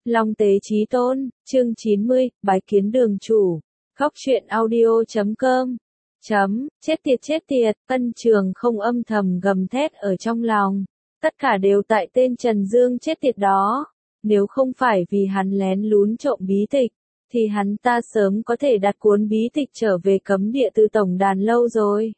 Long Tế Chí Tôn, chương 90, bái kiến đường chủ. Khóc truyện audio.com. Chết tiệt, Ân Trường không âm thầm gầm thét ở trong lòng. Tất cả đều tại tên Trần Dương chết tiệt đó. Nếu không phải vì hắn lén lún trộm bí tịch, thì hắn ta sớm có thể đặt cuốn bí tịch trở về cấm địa từ tổng đàn lâu rồi.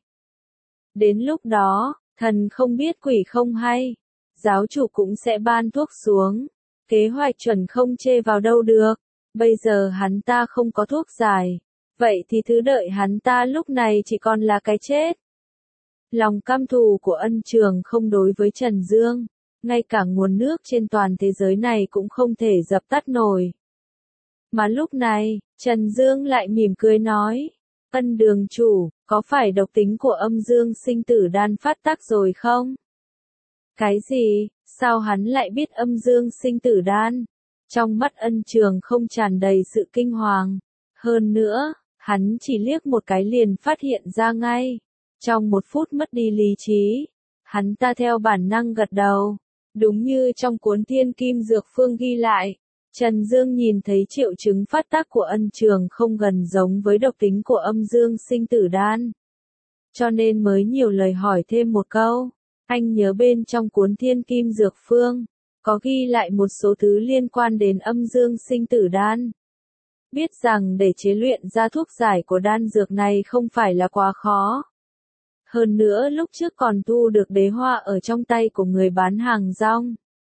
Đến lúc đó, thần không biết quỷ không hay, giáo chủ cũng sẽ ban thuốc xuống. Kế hoạch chuẩn không chê vào đâu được. Bây giờ hắn ta không có thuốc giải. Vậy thì thứ đợi hắn ta lúc này chỉ còn là cái chết. Lòng căm thù của Ân Trường không đối với Trần Dương, ngay cả nguồn nước trên toàn thế giới này cũng không thể dập tắt nổi. Mà lúc này, Trần Dương lại mỉm cười nói, Ân đường chủ, có phải độc tính của âm dương sinh tử đan phát tác rồi không? Cái gì? Sao hắn lại biết âm dương sinh tử đan? Trong mắt Ân Trường không tràn đầy sự kinh hoàng. Hơn nữa, hắn chỉ liếc một cái liền phát hiện ra ngay. Trong một phút mất đi lý trí, hắn ta theo bản năng gật đầu. Đúng như trong cuốn Thiên Kim Dược Phương ghi lại, Trần Dương nhìn thấy triệu chứng phát tác của Ân Trường không gần giống với độc tính của âm dương sinh tử đan. Cho nên mới nhiều lời hỏi thêm một câu. Anh nhớ bên trong cuốn Thiên Kim Dược Phương, có ghi lại một số thứ liên quan đến âm dương sinh tử đan. Biết rằng để chế luyện ra thuốc giải của đan dược này không phải là quá khó. Hơn nữa lúc trước còn thu được đế hoa ở trong tay của người bán hàng rong.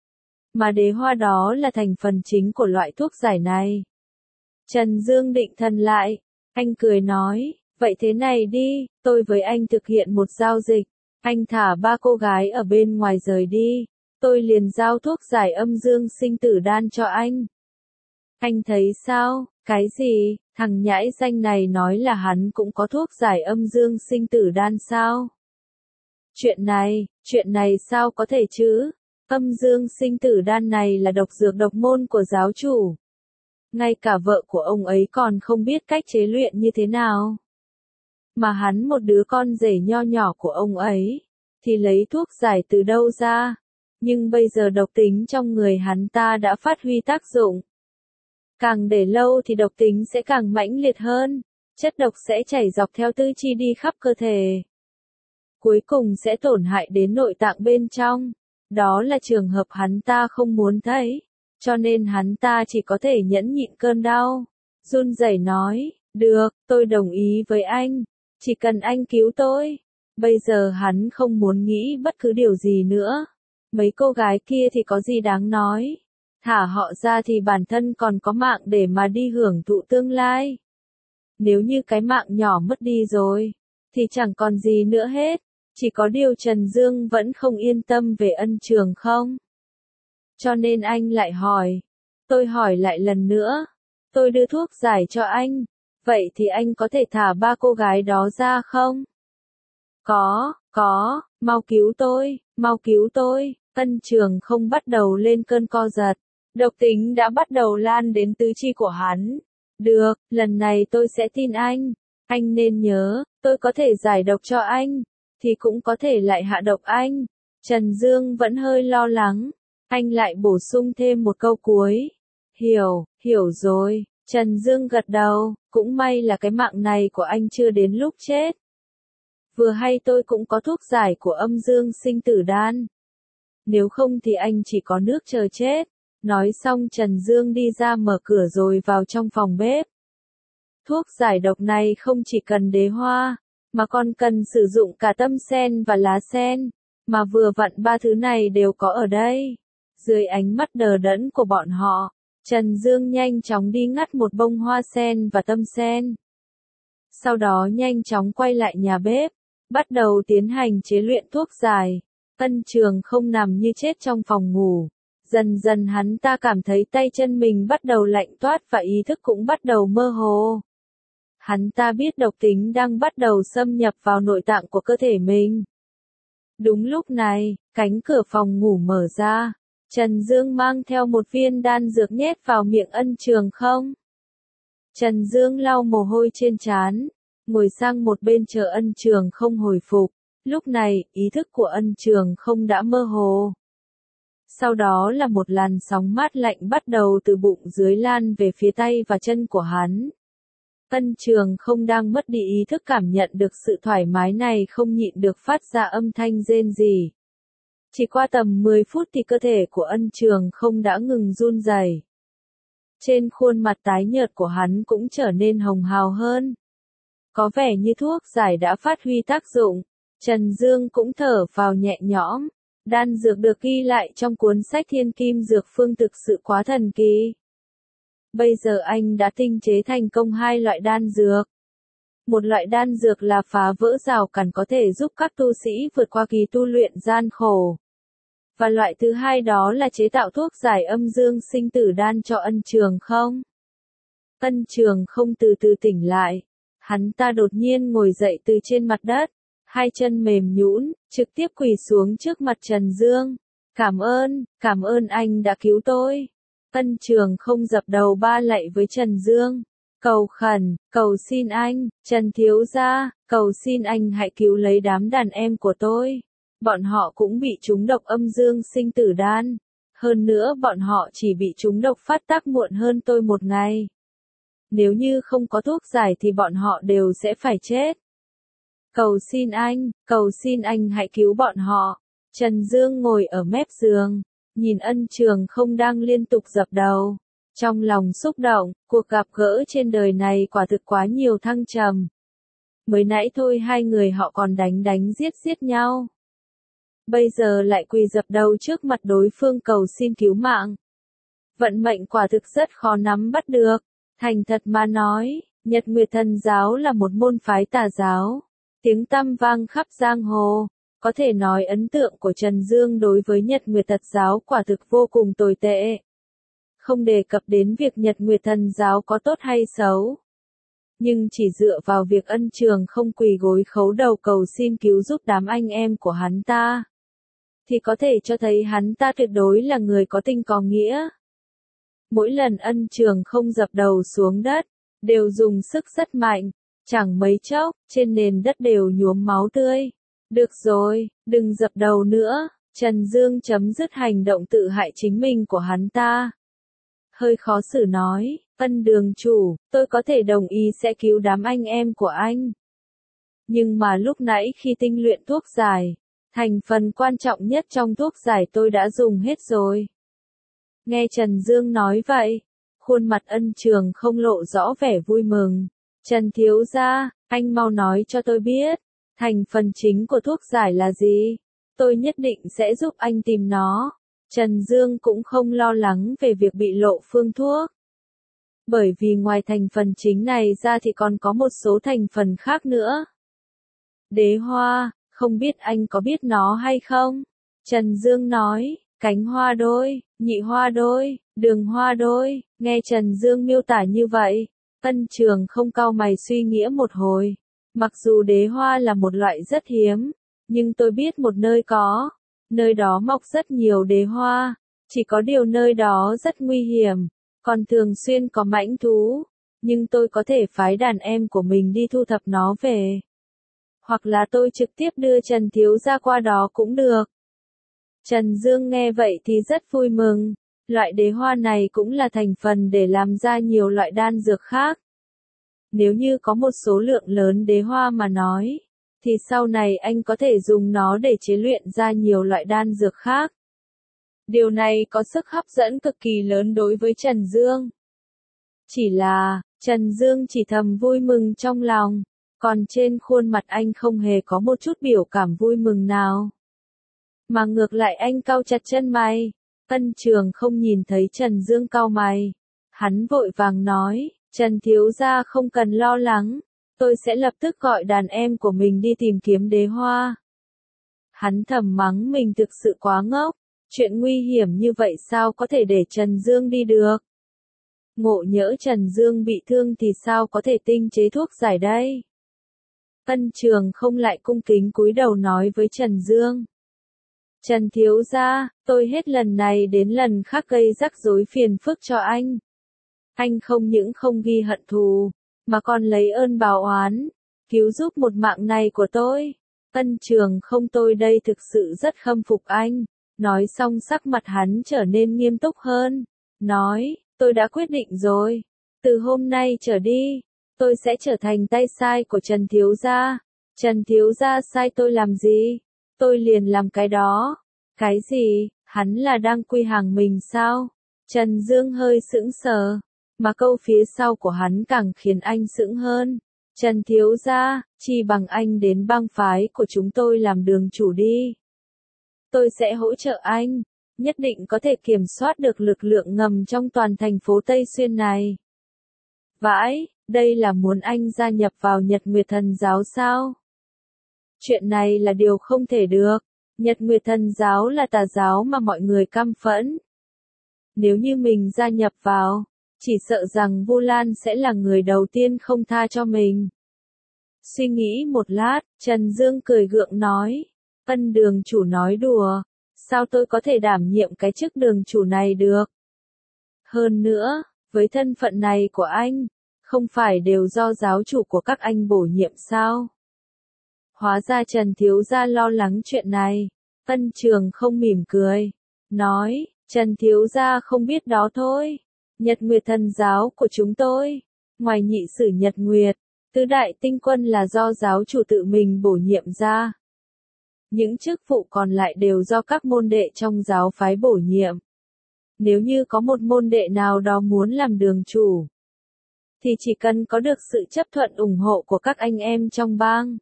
Mà đế hoa đó là thành phần chính của loại thuốc giải này. Trần Dương định thần lại, anh cười nói, vậy thế này đi, tôi với anh thực hiện một giao dịch. Anh thả 3 cô gái ở bên ngoài rời đi, tôi liền giao thuốc giải âm dương sinh tử đan cho anh. Anh thấy sao, cái gì, thằng nhãi danh này nói là hắn cũng có thuốc giải âm dương sinh tử đan sao? Chuyện này sao có thể chứ? Âm dương sinh tử đan này là độc dược độc môn của giáo chủ. Ngay cả vợ của ông ấy còn không biết cách chế luyện như thế nào. Mà hắn một đứa con rể nho nhỏ của ông ấy, thì lấy thuốc giải từ đâu ra, nhưng bây giờ độc tính trong người hắn ta đã phát huy tác dụng. Càng để lâu thì độc tính sẽ càng mãnh liệt hơn, chất độc sẽ chảy dọc theo tứ chi đi khắp cơ thể. Cuối cùng sẽ tổn hại đến nội tạng bên trong, đó là trường hợp hắn ta không muốn thấy, cho nên hắn ta chỉ có thể nhẫn nhịn cơn đau, run rẩy nói, được, tôi đồng ý với anh. Chỉ cần anh cứu tôi. Bây giờ hắn không muốn nghĩ bất cứ điều gì nữa. Mấy cô gái kia thì có gì đáng nói. Thả họ ra thì bản thân còn có mạng để mà đi hưởng thụ tương lai. Nếu như cái mạng nhỏ mất đi rồi, thì chẳng còn gì nữa hết. Chỉ có điều Trần Dương vẫn không yên tâm về Ân Trường không. Cho nên anh lại hỏi. Tôi hỏi lại lần nữa. Tôi đưa thuốc giải cho anh. Vậy thì anh có thể thả 3 cô gái đó ra không? Có, mau cứu tôi. Ân Trường không bắt đầu lên cơn co giật. Độc tính đã bắt đầu lan đến tứ chi của hắn. Được, lần này tôi sẽ tin anh. Anh nên nhớ, tôi có thể giải độc cho anh, thì cũng có thể lại hạ độc anh. Trần Dương vẫn hơi lo lắng. Anh lại bổ sung thêm một câu cuối. Hiểu rồi. Trần Dương gật đầu, cũng may là cái mạng này của anh chưa đến lúc chết. Vừa hay tôi cũng có thuốc giải của âm dương sinh tử đan. Nếu không thì anh chỉ có nước chờ chết. Nói xong Trần Dương đi ra mở cửa rồi vào trong phòng bếp. Thuốc giải độc này không chỉ cần đế hoa, mà còn cần sử dụng cả tâm sen và lá sen. Mà vừa vặn 3 thứ này đều có ở đây. Dưới ánh mắt đờ đẫn của bọn họ, Trần Dương nhanh chóng đi ngắt một bông hoa sen và tâm sen. Sau đó nhanh chóng quay lại nhà bếp, bắt đầu tiến hành chế luyện thuốc giải. Ân Trường không nằm như chết trong phòng ngủ. Dần dần hắn ta cảm thấy tay chân mình bắt đầu lạnh toát và ý thức cũng bắt đầu mơ hồ. Hắn ta biết độc tính đang bắt đầu xâm nhập vào nội tạng của cơ thể mình. Đúng lúc này, cánh cửa phòng ngủ mở ra. Trần Dương mang theo một viên đan dược nhét vào miệng Ân Trường không. Trần Dương lau mồ hôi trên trán, ngồi sang một bên chờ Ân Trường không hồi phục. Lúc này, ý thức của Ân Trường không đã mơ hồ. Sau đó là một làn sóng mát lạnh bắt đầu từ bụng dưới lan về phía tay và chân của hắn. Ân Trường không đang mất đi ý thức cảm nhận được sự thoải mái này không nhịn được phát ra âm thanh rên rỉ. Chỉ qua tầm 10 phút thì cơ thể của Ân Trường không đã ngừng run rẩy. Trên khuôn mặt tái nhợt của hắn cũng trở nên hồng hào hơn. Có vẻ như thuốc giải đã phát huy tác dụng. Trần Dương cũng thở phào nhẹ nhõm. Đan dược được ghi lại trong cuốn sách Thiên Kim Dược Phương thực sự quá thần kỳ. Bây giờ anh đã tinh chế thành công 2 loại đan dược. Một loại đan dược là phá vỡ rào cản có thể giúp các tu sĩ vượt qua kỳ tu luyện gian khổ. Và loại thứ hai đó là chế tạo thuốc giải âm dương sinh tử đan cho Ân Trường không. Ân Trường không từ từ tỉnh lại. Hắn ta đột nhiên ngồi dậy từ trên mặt đất. Hai chân mềm nhũn, trực tiếp quỳ xuống trước mặt Trần Dương. Cảm ơn anh đã cứu tôi. Ân Trường không dập đầu ba lạy với Trần Dương. Cầu khẩn, cầu xin anh, Trần thiếu gia, cầu xin anh hãy cứu lấy đám đàn em của tôi. Bọn họ cũng bị trúng độc âm dương sinh tử đan. Hơn nữa bọn họ chỉ bị trúng độc phát tác muộn hơn tôi một ngày. Nếu như không có thuốc giải thì bọn họ đều sẽ phải chết. Cầu xin anh hãy cứu bọn họ. Trần Dương ngồi ở mép giường, nhìn Ân Trường không đang liên tục dập đầu. Trong lòng xúc động, cuộc gặp gỡ trên đời này quả thực quá nhiều thăng trầm. Mới nãy thôi hai người họ còn đánh giết nhau. Bây giờ lại quỳ dập đầu trước mặt đối phương cầu xin cứu mạng. Vận mệnh quả thực rất khó nắm bắt được. Thành thật mà nói, Nhật Nguyệt Thần giáo là một môn phái tà giáo. Tiếng tăm vang khắp giang hồ. Có thể nói ấn tượng của Trần Dương đối với Nhật Nguyệt Thần giáo quả thực vô cùng tồi tệ. Không đề cập đến việc Nhật Nguyệt Thần giáo có tốt hay xấu. Nhưng chỉ dựa vào việc Ân Trường không quỳ gối khấu đầu cầu xin cứu giúp đám anh em của hắn ta, thì có thể cho thấy hắn ta tuyệt đối là người có tình có nghĩa. Mỗi lần Ân Trường không dập đầu xuống đất, đều dùng sức rất mạnh, chẳng mấy chốc, trên nền đất đều nhuốm máu tươi. Được rồi, đừng dập đầu nữa, Trần Dương chấm dứt hành động tự hại chính mình của hắn ta. Hơi khó xử nói, Ân đường chủ, tôi có thể đồng ý sẽ cứu đám anh em của anh. Nhưng mà lúc nãy khi tinh luyện thuốc giải, thành phần quan trọng nhất trong thuốc giải tôi đã dùng hết rồi. Nghe Trần Dương nói vậy, khuôn mặt Ân Trường không lộ rõ vẻ vui mừng. Trần thiếu gia, anh mau nói cho tôi biết, thành phần chính của thuốc giải là gì? Tôi nhất định sẽ giúp anh tìm nó. Trần Dương cũng không lo lắng về việc bị lộ phương thuốc. Bởi vì ngoài thành phần chính này ra thì còn có một số thành phần khác nữa. Đế hoa, không biết anh có biết nó hay không? Trần Dương nói, cánh hoa đôi, nhị hoa đôi, đường hoa đôi. Nghe Trần Dương miêu tả như vậy, Ân Trường không cau mày suy nghĩ một hồi. Mặc dù đế hoa là một loại rất hiếm, nhưng tôi biết một nơi có. Nơi đó mọc rất nhiều đế hoa, chỉ có điều nơi đó rất nguy hiểm, còn thường xuyên có mãnh thú, nhưng tôi có thể phái đàn em của mình đi thu thập nó về. Hoặc là tôi trực tiếp đưa Trần thiếu gia qua đó cũng được. Trần Dương nghe vậy thì rất vui mừng, loại đế hoa này cũng là thành phần để làm ra nhiều loại đan dược khác. Nếu như có một số lượng lớn đế hoa mà nói, thì sau này anh có thể dùng nó để chế luyện ra nhiều loại đan dược khác. Điều này có sức hấp dẫn cực kỳ lớn đối với Trần Dương. Chỉ là, Trần Dương chỉ thầm vui mừng trong lòng, còn trên khuôn mặt anh không hề có một chút biểu cảm vui mừng nào. Mà ngược lại anh cau chặt chân mày. Ân Trường không nhìn thấy Trần Dương cau mày. Hắn vội vàng nói, Trần thiếu gia không cần lo lắng. Tôi sẽ lập tức gọi đàn em của mình đi tìm kiếm đế hoa. Hắn thầm mắng mình thực sự quá ngốc. Chuyện nguy hiểm như vậy sao có thể để Trần Dương đi được? Ngộ nhỡ Trần Dương bị thương thì sao có thể tinh chế thuốc giải đây? Ân Trường không lại cung kính cúi đầu nói với Trần Dương. Trần thiếu gia, tôi hết lần này đến lần khác gây rắc rối phiền phức cho anh. Anh không những không ghi hận thù, mà còn lấy ơn báo oán, cứu giúp một mạng này của tôi. Ân Trường không, tôi đây thực sự rất khâm phục anh. Nói xong sắc mặt hắn trở nên nghiêm túc hơn. Nói, tôi đã quyết định rồi. Từ hôm nay trở đi, tôi sẽ trở thành tay sai của Trần Thiếu Gia. Trần Thiếu Gia sai tôi làm gì? Tôi liền làm cái đó. Cái gì? Hắn là đang quy hàng mình sao? Trần Dương hơi sững sờ. Mà câu phía sau của hắn càng khiến anh sững hơn. Trần Thiếu Gia, chi bằng anh đến bang phái của chúng tôi làm đường chủ đi. Tôi sẽ hỗ trợ anh, nhất định có thể kiểm soát được lực lượng ngầm trong toàn thành phố Tây Xuyên này. Vãi, đây là muốn anh gia nhập vào Nhật Nguyệt Thần Giáo sao? Chuyện này là điều không thể được. Nhật Nguyệt Thần Giáo là tà giáo mà mọi người căm phẫn. Nếu như mình gia nhập vào, chỉ sợ rằng Vu Lan sẽ là người đầu tiên không tha cho mình. Suy nghĩ một lát, Trần Dương cười gượng nói, Ân đường chủ nói đùa, sao tôi có thể đảm nhiệm cái chức đường chủ này được? Hơn nữa, với thân phận này của anh, không phải đều do giáo chủ của các anh bổ nhiệm sao? Hóa ra Trần Thiếu Gia lo lắng chuyện này. Ân Trường không mỉm cười, nói, Trần Thiếu Gia không biết đó thôi. Nhật Nguyệt Thần Giáo của chúng tôi, ngoài nhị sử Nhật Nguyệt, tứ đại tinh quân là do giáo chủ tự mình bổ nhiệm ra. Những chức vụ còn lại đều do các môn đệ trong giáo phái bổ nhiệm. Nếu như có một môn đệ nào đó muốn làm đường chủ, thì chỉ cần có được sự chấp thuận ủng hộ của các anh em trong bang.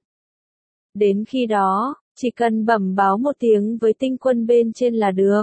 Đến khi đó, chỉ cần bẩm báo một tiếng với tinh quân bên trên là được.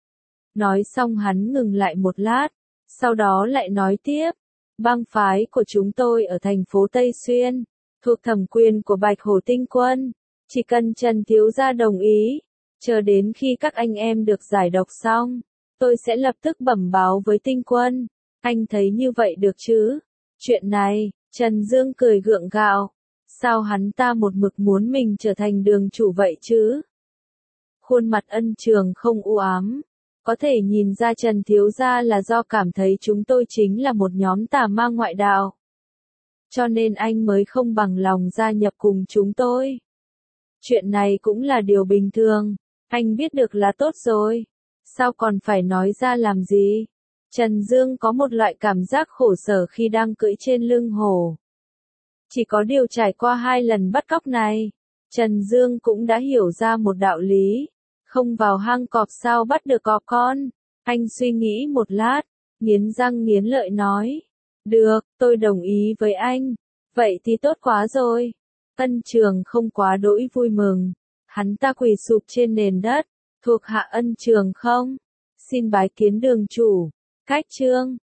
Nói xong hắn ngừng lại một lát, sau đó lại nói tiếp, bang phái của chúng tôi ở thành phố Tây Xuyên, thuộc thẩm quyền của Bạch Hổ Tinh Quân, chỉ cần Trần Thiếu Gia đồng ý, chờ đến khi các anh em được giải độc xong, tôi sẽ lập tức bẩm báo với Tinh Quân, anh thấy như vậy được chứ? Chuyện này, Trần Dương cười gượng gạo, sao hắn ta một mực muốn mình trở thành đường chủ vậy chứ? Khuôn mặt Ân Trường không u ám. Có thể nhìn ra Trần Thiếu Gia là do cảm thấy chúng tôi chính là một nhóm tà ma ngoại đạo. Cho nên anh mới không bằng lòng gia nhập cùng chúng tôi. Chuyện này cũng là điều bình thường. Anh biết được là tốt rồi. Sao còn phải nói ra làm gì? Trần Dương có một loại cảm giác khổ sở khi đang cưỡi trên lưng hổ. Chỉ có điều trải qua 2 lần bắt cóc này, Trần Dương cũng đã hiểu ra một đạo lý. Không vào hang cọp sao bắt được cọp con. Anh suy nghĩ một lát, nghiến răng nghiến lợi nói. Được, tôi đồng ý với anh. Vậy thì tốt quá rồi. Ân Trường không quá đỗi vui mừng. Hắn ta quỳ sụp trên nền đất. Thuộc hạ Ân Trường không? Xin bái kiến đường chủ. Cách chương